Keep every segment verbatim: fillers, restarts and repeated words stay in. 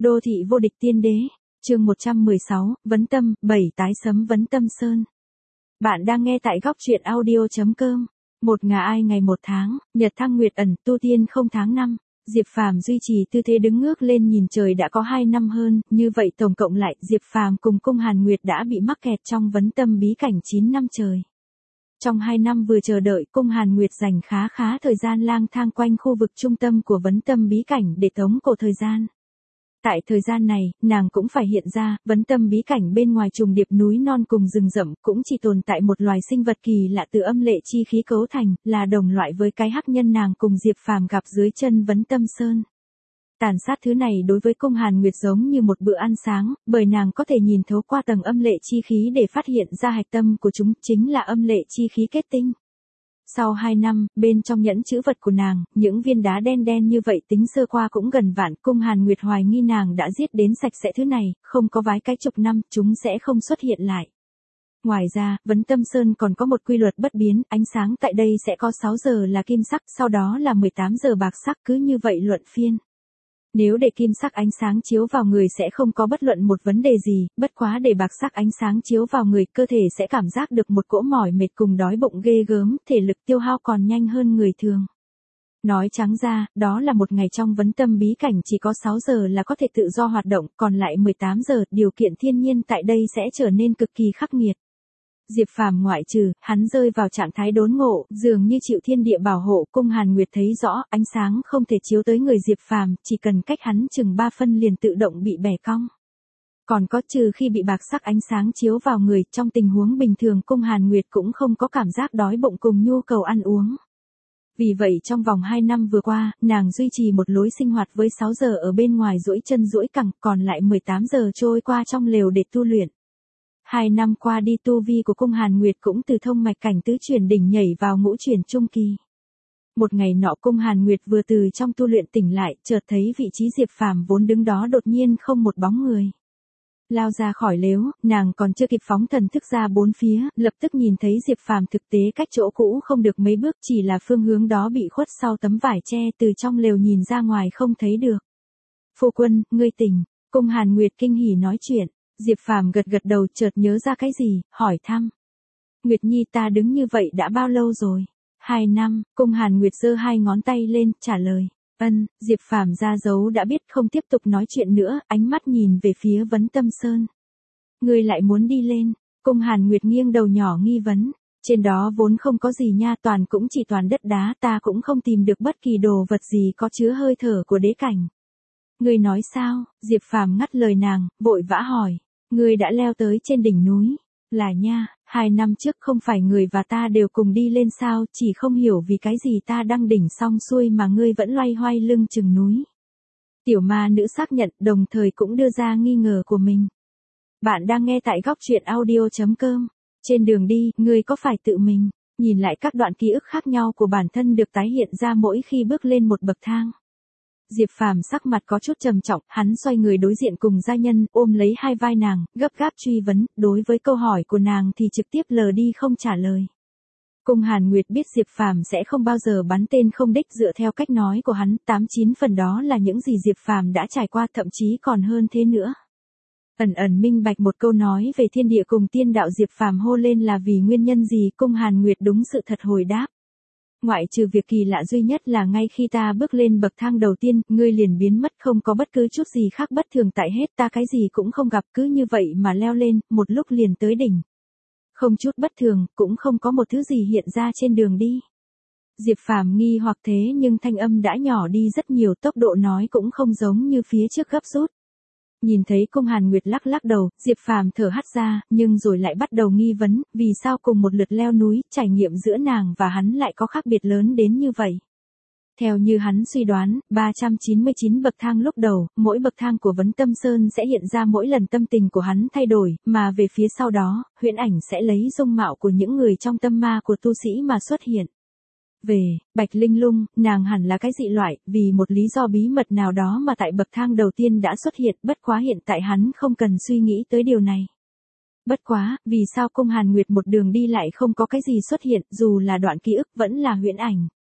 Đô thị vô địch tiên đế, chương một trăm mười sáu, Vấn Tâm, bảy tái sấm Vấn Tâm Sơn. Bạn đang nghe tại góc truyện audio.com. Một ngà ai ngày một tháng, nhật thăng nguyệt ẩn, tu tiên không tháng năm. Diệp Phàm duy trì tư thế đứng ngước lên nhìn trời đã có hai năm hơn, như vậy tổng cộng lại, Diệp Phàm cùng Cung Hàn Nguyệt đã bị mắc kẹt trong Vấn Tâm bí cảnh chín năm trời. Trong hai năm vừa chờ đợi, Cung Hàn Nguyệt dành khá khá thời gian lang thang quanh khu vực trung tâm của Vấn Tâm bí cảnh để tống cổ thời gian. Tại thời gian này, nàng cũng phải hiện ra, Vấn Tâm bí cảnh bên ngoài trùng điệp núi non cùng rừng rậm cũng chỉ tồn tại một loài sinh vật kỳ lạ từ âm lệ chi khí cấu thành, là đồng loại với cái hắc nhân nàng cùng Diệp Phàm gặp dưới chân Vấn Tâm Sơn. Tàn sát thứ này đối với Cung Hàn Nguyệt giống như một bữa ăn sáng, bởi nàng có thể nhìn thấu qua tầng âm lệ chi khí để phát hiện ra hạch tâm của chúng chính là âm lệ chi khí kết tinh. Sau hai năm, bên trong nhẫn chữ vật của nàng, những viên đá đen đen như vậy tính sơ qua cũng gần vạn. Cung Hàn Nguyệt hoài nghi nàng đã giết đến sạch sẽ thứ này, không có vái cái chục năm, chúng sẽ không xuất hiện lại. Ngoài ra, Vấn Tâm Sơn còn có một quy luật bất biến, ánh sáng tại đây sẽ có sáu giờ là kim sắc, sau đó là mười tám giờ bạc sắc, cứ như vậy luận phiên. Nếu để kim sắc ánh sáng chiếu vào người sẽ không có bất luận một vấn đề gì, bất quá để bạc sắc ánh sáng chiếu vào người, cơ thể sẽ cảm giác được một cỗ mỏi mệt cùng đói bụng ghê gớm, thể lực tiêu hao còn nhanh hơn người thường. Nói trắng ra, đó là một ngày trong Vấn Tâm bí cảnh chỉ có sáu giờ là có thể tự do hoạt động, còn lại mười tám giờ, điều kiện thiên nhiên tại đây sẽ trở nên cực kỳ khắc nghiệt. Diệp Phàm ngoại trừ, hắn rơi vào trạng thái đốn ngộ, dường như chịu thiên địa bảo hộ. Cung Hàn Nguyệt thấy rõ, ánh sáng không thể chiếu tới người Diệp Phàm, chỉ cần cách hắn chừng ba phân liền tự động bị bẻ cong. Còn có, trừ khi bị bạc sắc ánh sáng chiếu vào người, trong tình huống bình thường Cung Hàn Nguyệt cũng không có cảm giác đói bụng cùng nhu cầu ăn uống. Vì vậy trong vòng hai năm vừa qua, nàng duy trì một lối sinh hoạt với sáu giờ ở bên ngoài duỗi chân duỗi cẳng, còn lại mười tám giờ trôi qua trong lều để tu luyện. Hai năm qua đi, tu vi của Cung Hàn Nguyệt cũng từ thông mạch cảnh tứ chuyển đỉnh nhảy vào ngũ chuyển trung kỳ. Một ngày nọ Cung Hàn Nguyệt vừa từ trong tu luyện tỉnh lại, chợt thấy vị trí Diệp Phàm vốn đứng đó đột nhiên không một bóng người. Lao ra khỏi lếu, nàng còn chưa kịp phóng thần thức ra bốn phía, lập tức nhìn thấy Diệp Phàm thực tế cách chỗ cũ không được mấy bước, chỉ là phương hướng đó bị khuất sau tấm vải che, từ trong lều nhìn ra ngoài không thấy được. Phu quân, ngươi tỉnh. Cung Hàn Nguyệt kinh hỉ nói chuyện. Diệp Phàm gật gật đầu, chợt nhớ ra cái gì, hỏi thăm. Nguyệt Nhi, ta đứng như vậy đã bao lâu rồi? Hai năm. Cung Hàn Nguyệt giơ hai ngón tay lên, trả lời. Ân. Diệp Phàm ra dấu đã biết, không tiếp tục nói chuyện nữa, ánh mắt nhìn về phía Vấn Tâm Sơn. Ngươi lại muốn đi lên? Cung Hàn Nguyệt nghiêng đầu nhỏ nghi vấn. Trên đó vốn không có gì nha, toàn cũng chỉ toàn đất đá, ta cũng không tìm được bất kỳ đồ vật gì có chứa hơi thở của đế cảnh. Ngươi nói sao? Diệp Phàm ngắt lời nàng, vội vã hỏi. Ngươi đã leo tới trên đỉnh núi. Là nha, hai năm trước không phải người và ta đều cùng đi lên sao, chỉ không hiểu vì cái gì ta đăng đỉnh xong xuôi mà ngươi vẫn loay hoay lưng chừng núi. Tiểu ma nữ xác nhận, đồng thời cũng đưa ra nghi ngờ của mình. Bạn đang nghe tại góc truyện audio.com. Trên đường đi, ngươi có phải tự mình nhìn lại các đoạn ký ức khác nhau của bản thân được tái hiện ra mỗi khi bước lên một bậc thang? Diệp Phàm sắc mặt có chút trầm trọng, hắn xoay người đối diện cùng gia nhân, ôm lấy hai vai nàng, gấp gáp truy vấn, đối với câu hỏi của nàng thì trực tiếp lờ đi không trả lời. Cung Hàn Nguyệt biết Diệp Phàm sẽ không bao giờ bắn tên không đích, dựa theo cách nói của hắn, tám chín phần đó là những gì Diệp Phàm đã trải qua, thậm chí còn hơn thế nữa. Ẩn ẩn minh bạch một câu nói về thiên địa cùng tiên đạo Diệp Phàm hô lên là vì nguyên nhân gì, Cung Hàn Nguyệt đúng sự thật hồi đáp. Ngoại trừ việc kỳ lạ duy nhất là ngay khi ta bước lên bậc thang đầu tiên, ngươi liền biến mất, không có bất cứ chút gì khác bất thường tại hết, ta cái gì cũng không gặp, cứ như vậy mà leo lên, một lúc liền tới đỉnh. Không chút bất thường, cũng không có một thứ gì hiện ra trên đường đi. Diệp Phàm nghi hoặc thế nhưng thanh âm đã nhỏ đi rất nhiều, tốc độ nói cũng không giống như phía trước gấp rút. Nhìn thấy Cung Hàn Nguyệt lắc lắc đầu, Diệp Phàm thở hắt ra, nhưng rồi lại bắt đầu nghi vấn, vì sao cùng một lượt leo núi, trải nghiệm giữa nàng và hắn lại có khác biệt lớn đến như vậy. Theo như hắn suy đoán, ba trăm chín mươi chín bậc thang lúc đầu, mỗi bậc thang của Vấn Tâm Sơn sẽ hiện ra mỗi lần tâm tình của hắn thay đổi, mà về phía sau đó, huyễn ảnh sẽ lấy dung mạo của những người trong tâm ma của tu sĩ mà xuất hiện. Về, Bạch Linh Lung, nàng hẳn là cái dị loại, vì một lý do bí mật nào đó mà tại bậc thang đầu tiên đã xuất hiện, bất quá hiện tại hắn không cần suy nghĩ tới điều này. Bất quá, vì sao Cung Hàn Nguyệt một đường đi lại không có cái gì xuất hiện, dù là đoạn ký ức vẫn là huyễn ảnh.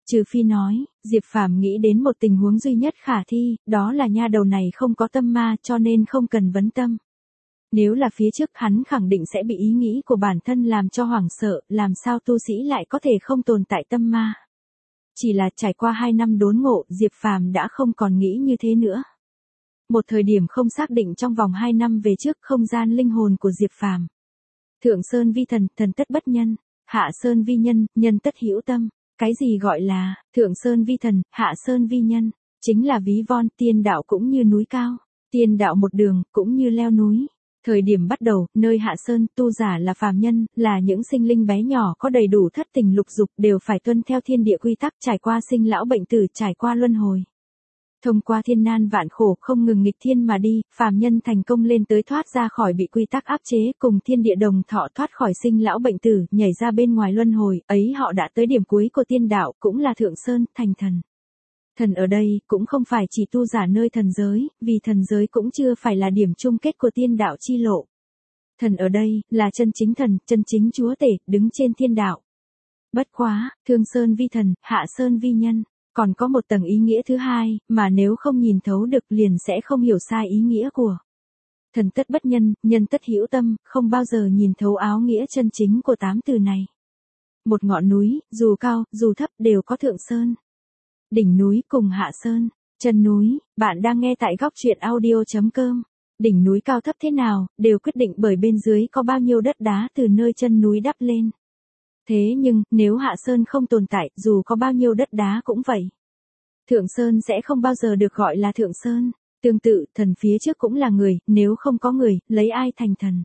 Trừ phi nói, Diệp Phàm nghĩ đến một tình huống duy nhất khả thi, đó là nha đầu này không có tâm ma cho nên không cần vấn tâm. Nếu là phía trước hắn khẳng định sẽ bị ý nghĩ của bản thân làm cho hoảng sợ, làm sao tu sĩ lại có thể không tồn tại tâm ma. Chỉ là trải qua hai năm đốn ngộ, Diệp Phàm đã không còn nghĩ như thế nữa. Một thời điểm không xác định trong vòng hai năm về trước không gian linh hồn của Diệp Phàm. Thượng Sơn vi thần, thần tất bất nhân, Hạ Sơn vi nhân, nhân tất hữu tâm. Cái gì gọi là, Thượng Sơn vi thần, Hạ Sơn vi nhân, chính là ví von, tiên đạo cũng như núi cao, tiên đạo một đường, cũng như leo núi. Thời điểm bắt đầu, nơi Hạ Sơn, tu giả là phàm nhân, là những sinh linh bé nhỏ có đầy đủ thất tình lục dục, đều phải tuân theo thiên địa quy tắc, trải qua sinh lão bệnh tử, trải qua luân hồi. Thông qua thiên nan vạn khổ, không ngừng nghịch thiên mà đi, phàm nhân thành công lên tới thoát ra khỏi bị quy tắc áp chế, cùng thiên địa đồng thọ thoát khỏi sinh lão bệnh tử, nhảy ra bên ngoài luân hồi, ấy họ đã tới điểm cuối của tiên đạo, cũng là Thượng Sơn, thành thần. Thần ở đây, cũng không phải chỉ tu giả nơi thần giới, vì thần giới cũng chưa phải là điểm chung kết của tiên đạo chi lộ. Thần ở đây, là chân chính thần, chân chính chúa tể, đứng trên thiên đạo. Bất quá, Thương Sơn vi thần, Hạ Sơn vi nhân. Còn có một tầng ý nghĩa thứ hai, mà nếu không nhìn thấu được liền sẽ không hiểu sai ý nghĩa của. Thần tất bất nhân, nhân tất hữu tâm, không bao giờ nhìn thấu áo nghĩa chân chính của tám từ này. Một ngọn núi, dù cao, dù thấp đều có thượng sơn. Đỉnh núi cùng hạ sơn, chân núi, bạn đang nghe tại góc truyện audio chấm com. Đỉnh núi cao thấp thế nào, đều quyết định bởi bên dưới có bao nhiêu đất đá từ nơi chân núi đắp lên. Thế nhưng, nếu hạ sơn không tồn tại, dù có bao nhiêu đất đá cũng vậy. Thượng sơn sẽ không bao giờ được gọi là thượng sơn. Tương tự, thần phía trước cũng là người, nếu không có người, lấy ai thành thần.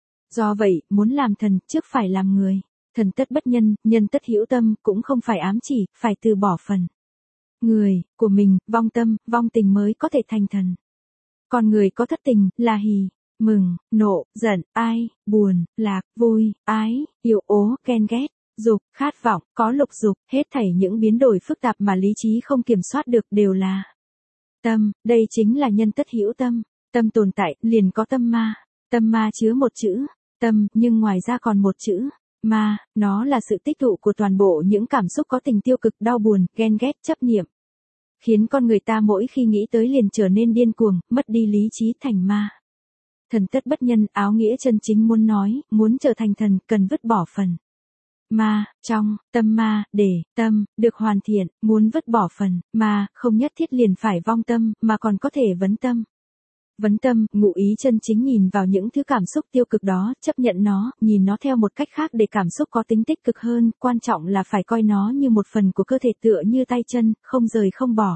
Do vậy, muốn làm thần, trước phải làm người. Thần tất bất nhân, nhân tất hữu tâm, cũng không phải ám chỉ, phải từ bỏ phần. Người, của mình, vong tâm, vong tình mới có thể thành thần. Còn người có thất tình, là hỉ, mừng, nộ, giận, ai, buồn, lạc, vui, ái, yêu ố, ghen ghét, dục, khát vọng, có lục dục, hết thảy những biến đổi phức tạp mà lý trí không kiểm soát được đều là tâm, đây chính là nhân tất hữu tâm. Tâm tồn tại, liền có tâm ma. Tâm ma chứa một chữ, tâm, nhưng ngoài ra còn một chữ, ma, nó là sự tích tụ của toàn bộ những cảm xúc có tình tiêu cực, đau buồn, ghen ghét, chấp niệm. Khiến con người ta mỗi khi nghĩ tới liền trở nên điên cuồng, mất đi lý trí thành ma. Thần tất bất nhân, áo nghĩa chân chính muốn nói, muốn trở thành thần, cần vứt bỏ phần ma, trong, tâm ma, để, tâm, được hoàn thiện, muốn vứt bỏ phần ma, không nhất thiết liền phải vong tâm, mà còn có thể vấn tâm. Vấn tâm, ngụ ý chân chính nhìn vào những thứ cảm xúc tiêu cực đó, chấp nhận nó, nhìn nó theo một cách khác để cảm xúc có tính tích cực hơn, quan trọng là phải coi nó như một phần của cơ thể tựa như tay chân, không rời không bỏ.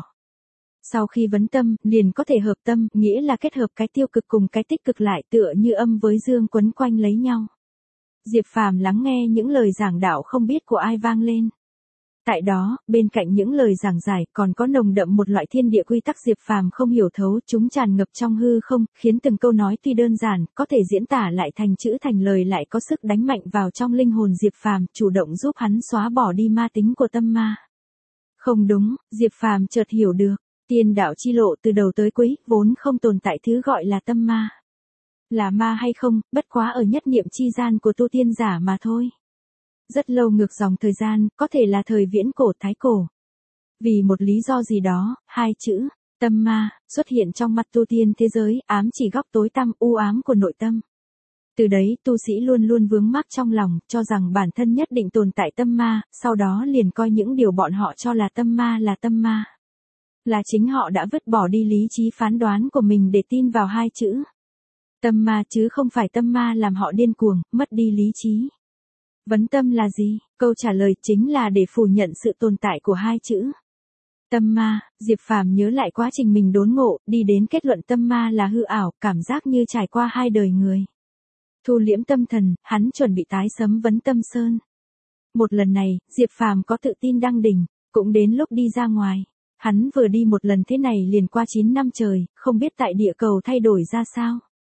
Sau khi vấn tâm, liền có thể hợp tâm, nghĩa là kết hợp cái tiêu cực cùng cái tích cực lại tựa như âm với dương quấn quanh lấy nhau. Diệp Phàm lắng nghe những lời giảng đạo không biết của ai vang lên. Tại đó, bên cạnh những lời giảng giải còn có nồng đậm một loại thiên địa quy tắc Diệp Phàm không hiểu thấu, chúng tràn ngập trong hư không, khiến từng câu nói tuy đơn giản, có thể diễn tả lại thành chữ thành lời lại có sức đánh mạnh vào trong linh hồn Diệp Phàm, chủ động giúp hắn xóa bỏ đi ma tính của tâm ma. Không đúng, Diệp Phàm chợt hiểu được, tiên đạo chi lộ từ đầu tới cuối, vốn không tồn tại thứ gọi là tâm ma. Là ma hay không, bất quá ở nhất niệm chi gian của tu tiên giả mà thôi. Rất lâu ngược dòng thời gian, có thể là thời viễn cổ thái cổ. Vì một lý do gì đó, hai chữ, tâm ma, xuất hiện trong mặt tu tiên thế giới, ám chỉ góc tối tăm u ám của nội tâm. Từ đấy, tu sĩ luôn luôn vướng mắc trong lòng, cho rằng bản thân nhất định tồn tại tâm ma, sau đó liền coi những điều bọn họ cho là tâm ma là tâm ma. Là chính họ đã vứt bỏ đi lý trí phán đoán của mình để tin vào hai chữ tâm ma, chứ không phải tâm ma làm họ điên cuồng, mất đi lý trí. Vấn tâm là gì? Câu trả lời chính là để phủ nhận sự tồn tại của hai chữ tâm ma. Diệp Phàm nhớ lại quá trình mình đốn ngộ, đi đến kết luận tâm ma là hư ảo, cảm giác như trải qua hai đời người. Thu liễm tâm thần, hắn chuẩn bị tái sấm vấn tâm sơn. Một lần này, Diệp Phàm có tự tin đăng đỉnh, cũng đến lúc đi ra ngoài. Hắn vừa đi một lần thế này liền qua chín năm trời, không biết tại địa cầu thay đổi ra sao.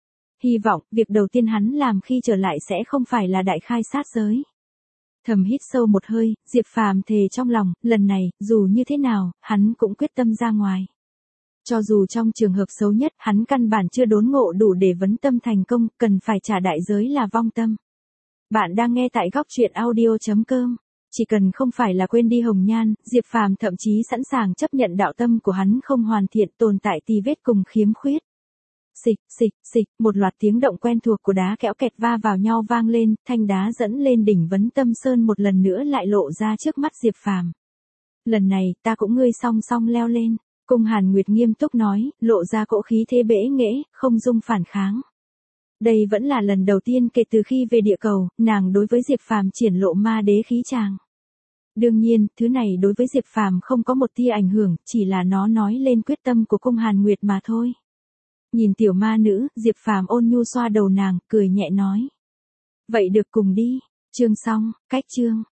Hy vọng, việc đầu tiên hắn làm khi trở lại sẽ không phải là đại khai sát giới. Thầm hít sâu một hơi, Diệp Phàm thề trong lòng, lần này, dù như thế nào, hắn cũng quyết tâm ra ngoài. Cho dù trong trường hợp xấu nhất, hắn căn bản chưa đốn ngộ đủ để vấn tâm thành công, cần phải trả đại giới là vong tâm. Bạn đang nghe tại góc truyện audio chấm com. Chỉ cần không phải là quên đi hồng nhan, Diệp Phàm thậm chí sẵn sàng chấp nhận đạo tâm của hắn không hoàn thiện, tồn tại tì vết cùng khiếm khuyết. Xịch, xịch, xịch, một loạt tiếng động quen thuộc của đá kẽo kẹt va vào nhau vang lên, thanh đá dẫn lên đỉnh Vấn Tâm Sơn một lần nữa lại lộ ra trước mắt Diệp Phàm. Lần này, ta cũng ngươi song song leo lên, Cung Hàn Nguyệt nghiêm túc nói, lộ ra cỗ khí thế bẽ nghễ, không dung phản kháng. Đây vẫn là lần đầu tiên kể từ khi về địa cầu, nàng đối với Diệp Phàm triển lộ ma đế khí tràng. Đương nhiên, thứ này đối với Diệp Phàm không có một tia ảnh hưởng, chỉ là nó nói lên quyết tâm của Cung Hàn Nguyệt mà thôi. Nhìn tiểu ma nữ, Diệp Phàm ôn nhu xoa đầu nàng, cười nhẹ nói. Vậy được cùng đi, chương xong, cách chương.